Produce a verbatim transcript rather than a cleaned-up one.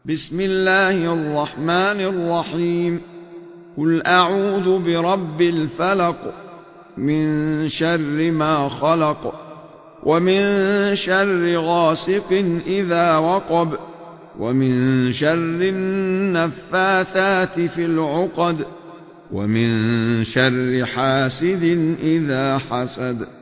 بسم الله الرحمن الرحيم. قل أعوذ برب الفلق، من شر ما خلق، ومن شر غاسق إذا وقب، ومن شر النفاثات في العقد، ومن شر حاسد إذا حسد.